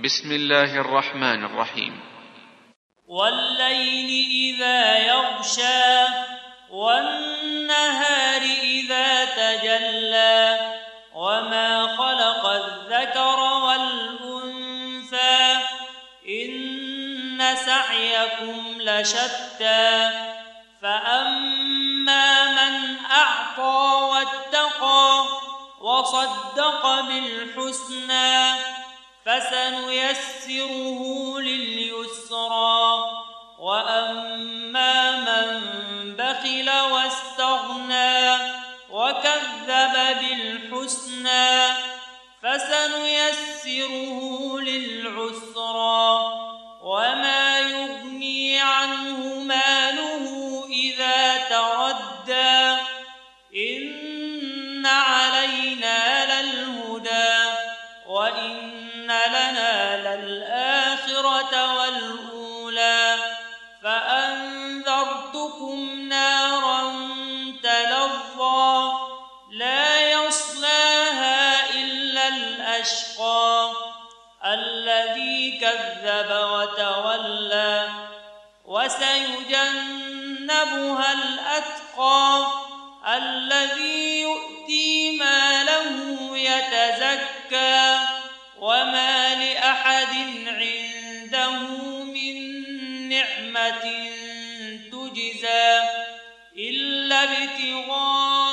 بسم الله الرحمن الرحيم. والليل إذا يغشى والنهار إذا تجلى وما خلق الذكر والأنثى إن سعيكم لشتى فأما من أعطى واتقى وصدق بالحسنى فسنيسره لليسرى وأما من بخل واستغنى وكذب بالحسنى فسنيسره للعسرى وما يغني عنه ماله إذا تردى إن علينا للهدى وإن لنا للآخرة والأولى فأنذرتكم نارا تلظى لا يصلاها إلا الأشقى الذي كذب وتولى وسيجنبها الأتقى الذي يؤتي ماله يتزكى وما لأحد عنده من نعمة تجزى إلا ابتغاء